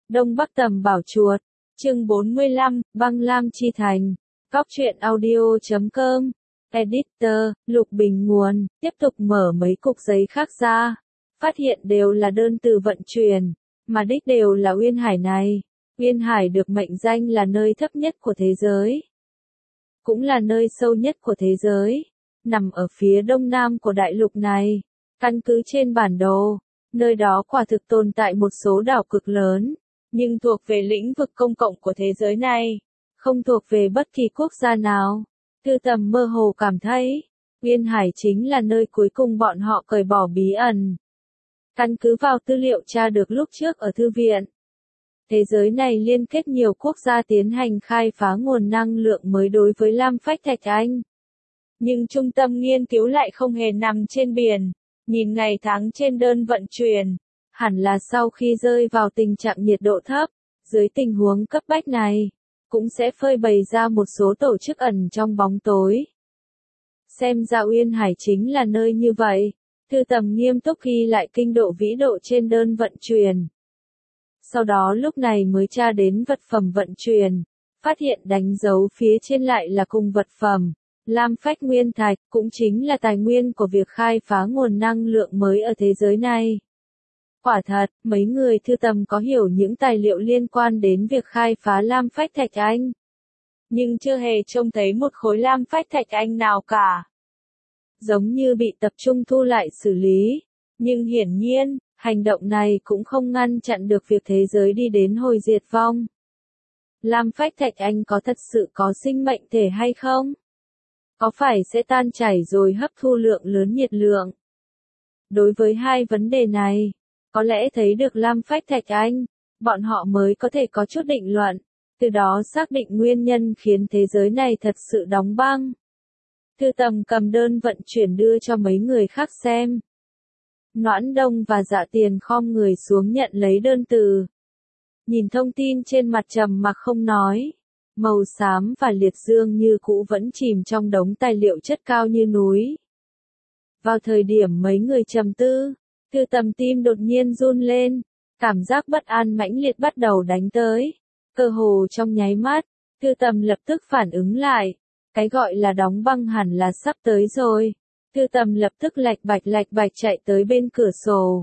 Đông Bắc Tầm Bảo Chuột, chương 45, Băng Lam Chi Thành, Góc truyện audio.com, Editor, Lục Bình Nguồn, tiếp tục mở mấy cục giấy khác ra, phát hiện đều là đơn từ vận chuyển, mà đích đều là Uyên Hải này. Uyên Hải được mệnh danh là nơi thấp nhất của thế giới, cũng là nơi sâu nhất của thế giới, nằm ở phía đông nam của đại lục này. Căn cứ trên bản đồ, nơi đó quả thực tồn tại một số đảo cực lớn, nhưng thuộc về lĩnh vực công cộng của thế giới này, không thuộc về bất kỳ quốc gia nào. Tư Tầm mơ hồ cảm thấy, Uyên Hải chính là nơi cuối cùng bọn họ cởi bỏ bí ẩn. Căn cứ vào tư liệu tra được lúc trước ở thư viện, thế giới này liên kết nhiều quốc gia tiến hành khai phá nguồn năng lượng mới đối với lam phách thạch anh. Nhưng trung tâm nghiên cứu lại không hề nằm trên biển, nhìn ngày tháng trên đơn vận chuyển, hẳn là sau khi rơi vào tình trạng nhiệt độ thấp, dưới tình huống cấp bách này, cũng sẽ phơi bày ra một số tổ chức ẩn trong bóng tối. Xem ra Uyên Hải chính là nơi như vậy. Tư Tầm nghiêm túc ghi lại kinh độ vĩ độ trên đơn vận chuyển. Sau đó lúc này mới tra đến vật phẩm vận chuyển, phát hiện đánh dấu phía trên lại là cùng vật phẩm, lam phách nguyên thạch, cũng chính là tài nguyên của việc khai phá nguồn năng lượng mới ở thế giới này. Quả thật, mấy người Tư Tầm có hiểu những tài liệu liên quan đến việc khai phá lam phách thạch anh, nhưng chưa hề trông thấy một khối lam phách thạch anh nào cả. Giống như bị tập trung thu lại xử lý, nhưng hiển nhiên, hành động này cũng không ngăn chặn được việc thế giới đi đến hồi diệt vong. Lam phách thạch anh có thật sự có sinh mệnh thể hay không? Có phải sẽ tan chảy rồi hấp thu lượng lớn nhiệt lượng? Đối với hai vấn đề này, có lẽ thấy được lam phách thạch anh, bọn họ mới có thể có chút định luận, từ đó xác định nguyên nhân khiến thế giới này thật sự đóng băng. Tư Tầm cầm đơn vận chuyển đưa cho mấy người khác xem. Noãn Đông và Dạ Tiền khom người xuống nhận lấy đơn từ. Nhìn thông tin trên mặt trầm mặc không nói. Màu xám và liệt dương như cũ vẫn chìm trong đống tài liệu chất cao như núi. Vào thời điểm mấy người trầm tư, Tư Tầm tim đột nhiên run lên, cảm giác bất an mãnh liệt bắt đầu đánh tới. Cơ hồ trong nháy mắt, Tư Tầm lập tức phản ứng lại. Cái gọi là đóng băng hẳn là sắp tới rồi. Tư Tầm lập tức lạch bạch chạy tới bên cửa sổ.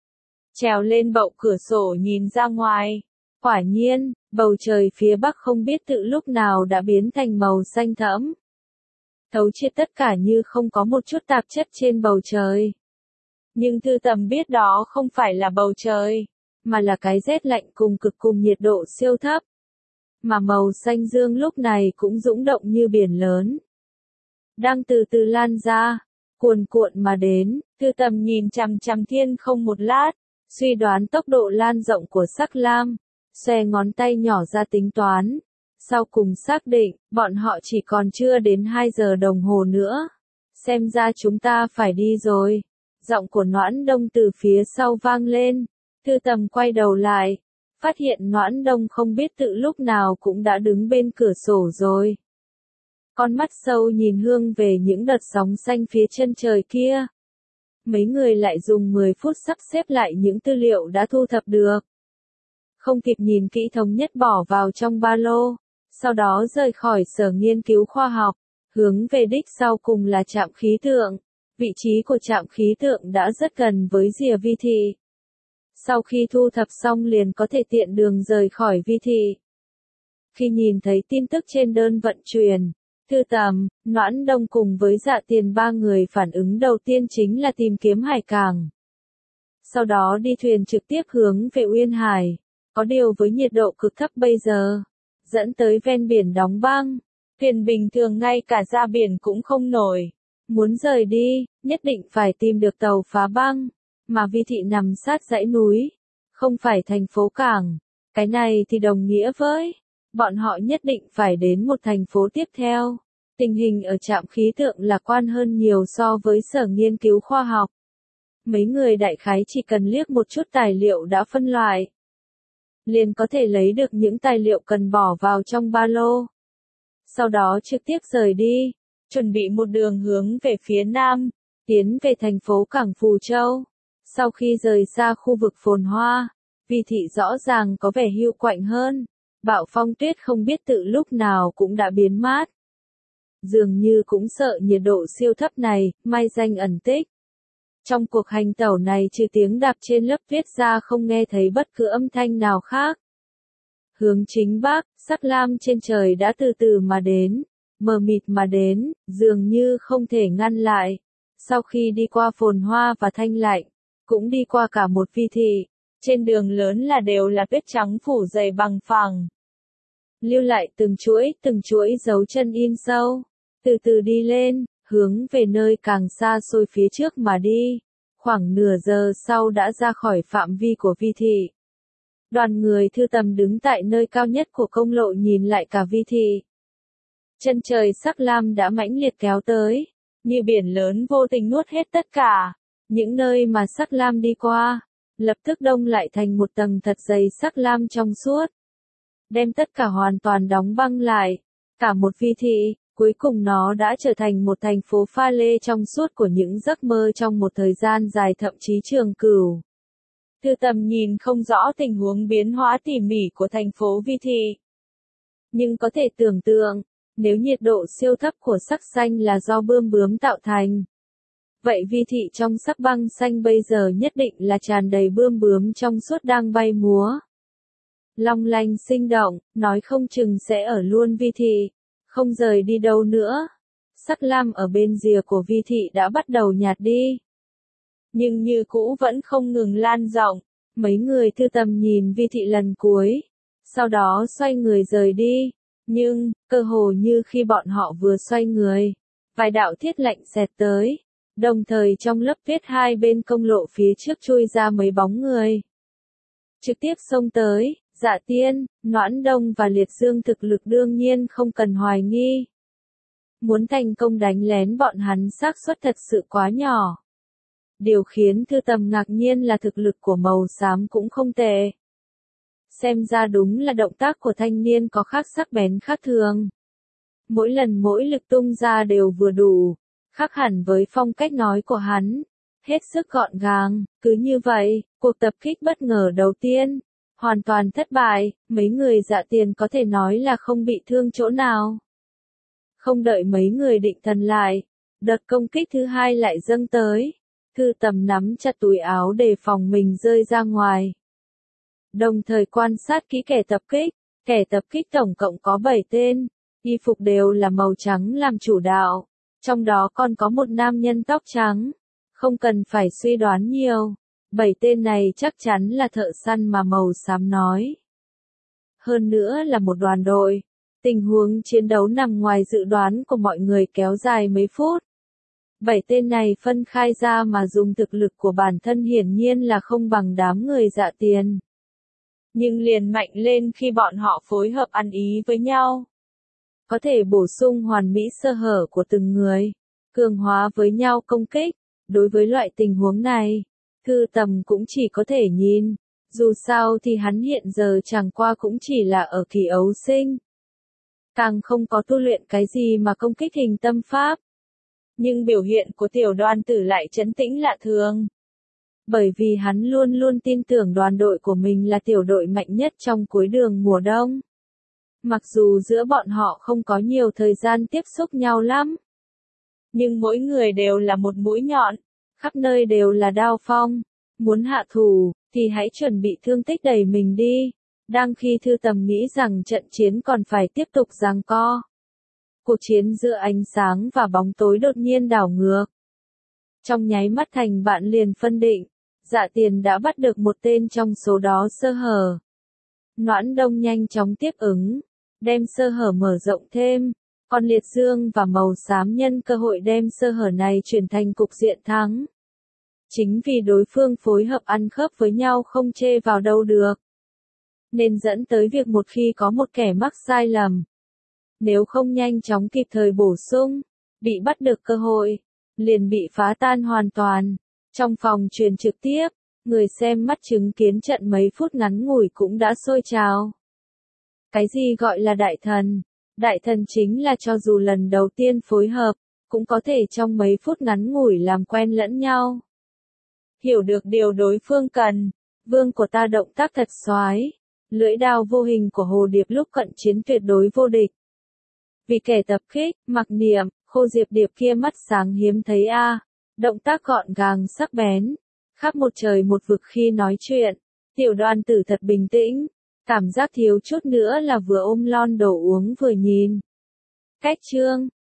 Trèo lên bậu cửa sổ nhìn ra ngoài. Quả nhiên, bầu trời phía bắc không biết tự lúc nào đã biến thành màu xanh thẫm. Thấu triệt tất cả như không có một chút tạp chất trên bầu trời. Nhưng Tư Tầm biết đó không phải là bầu trời, mà là cái rét lạnh cùng cực cùng nhiệt độ siêu thấp. Mà màu xanh dương lúc này cũng dũng động như biển lớn. Đang từ từ lan ra, cuồn cuộn mà đến. Tư Tầm nhìn chằm chằm thiên không một lát, suy đoán tốc độ lan rộng của sắc lam, xòe ngón tay nhỏ ra tính toán. Sau cùng xác định, bọn họ chỉ còn chưa đến 2 giờ đồng hồ nữa. Xem ra chúng ta phải đi rồi. Giọng của Noãn Đông từ phía sau vang lên. Tư Tầm quay đầu lại, phát hiện Noãn Đông không biết tự lúc nào cũng đã đứng bên cửa sổ rồi. Con mắt sâu nhìn hương về những đợt sóng xanh phía chân trời kia. Mấy người lại dùng 10 phút sắp xếp lại những tư liệu đã thu thập được. Không kịp nhìn kỹ thống nhất bỏ vào trong ba lô, sau đó rời khỏi sở nghiên cứu khoa học, hướng về đích sau cùng là trạm khí tượng. Vị trí của trạm khí tượng đã rất gần với rìa vi thị. Sau khi thu thập xong liền có thể tiện đường rời khỏi vi thị. Khi nhìn thấy tin tức trên đơn vận chuyển, Tư Tầm, Noãn Đông cùng với Dạ Tiền ba người phản ứng đầu tiên chính là tìm kiếm hải cảng. Sau đó đi thuyền trực tiếp hướng về Uyên Hải, có điều với nhiệt độ cực thấp bây giờ, dẫn tới ven biển đóng băng, thuyền bình thường ngay cả ra biển cũng không nổi. Muốn rời đi, nhất định phải tìm được tàu phá băng. Mà vi thị nằm sát dãy núi, không phải thành phố cảng. Cái này thì đồng nghĩa với, bọn họ nhất định phải đến một thành phố tiếp theo. Tình hình ở trạm khí tượng lạc quan hơn nhiều so với sở nghiên cứu khoa học. Mấy người đại khái chỉ cần liếc một chút tài liệu đã phân loại, liền có thể lấy được những tài liệu cần bỏ vào trong ba lô. Sau đó trực tiếp rời đi, chuẩn bị một đường hướng về phía nam, tiến về thành phố cảng Phù Châu. Sau khi rời xa khu vực phồn hoa, Vi thị rõ ràng có vẻ hiu quạnh hơn. Bạo phong tuyết không biết tự lúc nào cũng đã biến mát. Dường như cũng sợ nhiệt độ siêu thấp này, mai danh ẩn tích. Trong cuộc hành tẩu này trừ tiếng đạp trên lớp tuyết ra không nghe thấy bất cứ âm thanh nào khác. Hướng chính bắc, sắc lam trên trời đã từ từ mà đến, mờ mịt mà đến, dường như không thể ngăn lại. Sau khi đi qua phồn hoa và thanh lạnh, cũng đi qua cả một Vi thị, trên đường lớn là đều là tuyết trắng phủ dày bằng phẳng. Lưu lại từng chuỗi dấu chân in sâu, từ từ đi lên, hướng về nơi càng xa xôi phía trước mà đi. Khoảng nửa giờ sau đã ra khỏi phạm vi của Vi thị. Đoàn người Thư Tầm đứng tại nơi cao nhất của công lộ nhìn lại cả Vi thị. Chân trời sắc lam đã mãnh liệt kéo tới, như biển lớn vô tình nuốt hết tất cả. Những nơi mà sắc lam đi qua, lập tức đông lại thành một tầng thật dày sắc lam trong suốt. Đem tất cả hoàn toàn đóng băng lại. Cả một Vi thị, cuối cùng nó đã trở thành một thành phố pha lê trong suốt của những giấc mơ trong một thời gian dài thậm chí trường cửu. Thư Tầm nhìn không rõ tình huống biến hóa tỉ mỉ của thành phố Vi thị. Nhưng có thể tưởng tượng, nếu nhiệt độ siêu thấp của sắc xanh là do bươm bướm tạo thành, vậy Vi thị trong sắc băng xanh bây giờ nhất định là tràn đầy bươm bướm trong suốt đang bay múa. Long lanh sinh động, nói không chừng sẽ ở luôn Vi thị, không rời đi đâu nữa. Sắc lam ở bên rìa của Vi thị đã bắt đầu nhạt đi, nhưng như cũ vẫn không ngừng lan rộng. Mấy người Thư Tầm nhìn Vi thị lần cuối, sau đó xoay người rời đi. Nhưng, cơ hồ như khi bọn họ vừa xoay người, vài đạo thiết lạnh xẹt tới. Đồng thời trong lớp tuyết hai bên công lộ phía trước chui ra mấy bóng người. Trực tiếp xông tới, Dạ Tiên, Noãn Đông và Liệt Dương thực lực đương nhiên không cần hoài nghi. Muốn thành công đánh lén bọn hắn xác suất thật sự quá nhỏ. Điều khiến Thư Tầm ngạc nhiên là thực lực của màu xám cũng không tệ. Xem ra đúng là động tác của thanh niên có khác sắc bén khác thường. Mỗi lần mỗi lực tung ra đều vừa đủ, khác hẳn với phong cách nói của hắn. Hết sức gọn gàng, cứ như vậy, cuộc tập kích bất ngờ đầu tiên, hoàn toàn thất bại, mấy người Dạ Tiền có thể nói là không bị thương chỗ nào. Không đợi mấy người định thần lại, đợt công kích thứ hai lại dâng tới. Thư Tầm nắm chặt túi áo để phòng mình rơi ra ngoài. Đồng thời quan sát kỹ kẻ tập kích tổng cộng có 7 tên, y phục đều là màu trắng làm chủ đạo, trong đó còn có một nam nhân tóc trắng. Không cần phải suy đoán nhiều, 7 tên này chắc chắn là thợ săn mà màu xám nói. Hơn nữa là một đoàn đội, tình huống chiến đấu nằm ngoài dự đoán của mọi người kéo dài mấy phút. 7 tên này phân khai ra mà dùng thực lực của bản thân hiển nhiên là không bằng đám người Dạ Tiền. Nhưng liền mạnh lên khi bọn họ phối hợp ăn ý với nhau. Có thể bổ sung hoàn mỹ sơ hở của từng người, cường hóa với nhau công kích. Đối với loại tình huống này, Thư Tầm cũng chỉ có thể nhìn. Dù sao thì hắn hiện giờ chẳng qua cũng chỉ là ở kỳ ấu sinh. Càng không có tu luyện cái gì mà công kích hình tâm pháp. Nhưng biểu hiện của tiểu Đoan Tử lại trấn tĩnh lạ thường. Bởi vì hắn luôn luôn tin tưởng đoàn đội của mình là tiểu đội mạnh nhất trong cuối đường mùa đông. Mặc dù giữa bọn họ không có nhiều thời gian tiếp xúc nhau lắm, nhưng mỗi người đều là một mũi nhọn, khắp nơi đều là đao phong. Muốn hạ thủ, thì hãy chuẩn bị thương tích đầy mình đi. Đang khi Thư Tầm nghĩ rằng trận chiến còn phải tiếp tục giằng co, cuộc chiến giữa ánh sáng và bóng tối đột nhiên đảo ngược. Trong nháy mắt thành bạn liền phân định, Dạ Tiền đã bắt được một tên trong số đó sơ hở. Noãn Đông nhanh chóng tiếp ứng, đem sơ hở mở rộng thêm, còn Liệt Dương và màu xám nhân cơ hội đem sơ hở này chuyển thành cục diện thắng. Chính vì đối phương phối hợp ăn khớp với nhau không chê vào đâu được, nên dẫn tới việc một khi có một kẻ mắc sai lầm, nếu không nhanh chóng kịp thời bổ sung, bị bắt được cơ hội, liền bị phá tan hoàn toàn. Trong phòng truyền trực tiếp, người xem mắt chứng kiến trận mấy phút ngắn ngủi cũng đã sôi trào. Cái gì gọi là đại thần? Đại thần chính là cho dù lần đầu tiên phối hợp, cũng có thể trong mấy phút ngắn ngủi làm quen lẫn nhau. Hiểu được điều đối phương cần, Vương của ta động tác thật xoái. Lưỡi đao vô hình của Hồ Điệp lúc cận chiến tuyệt đối vô địch. Vì kẻ tập kích, mặc niệm, Khô Diệp Điệp kia mắt sáng hiếm thấy a. Động tác gọn gàng sắc bén. Khắp một trời một vực khi nói chuyện. Tiểu Đoàn Tử thật bình tĩnh. Cảm giác thiếu chút nữa là vừa ôm lon đồ uống vừa nhìn. Cách chương.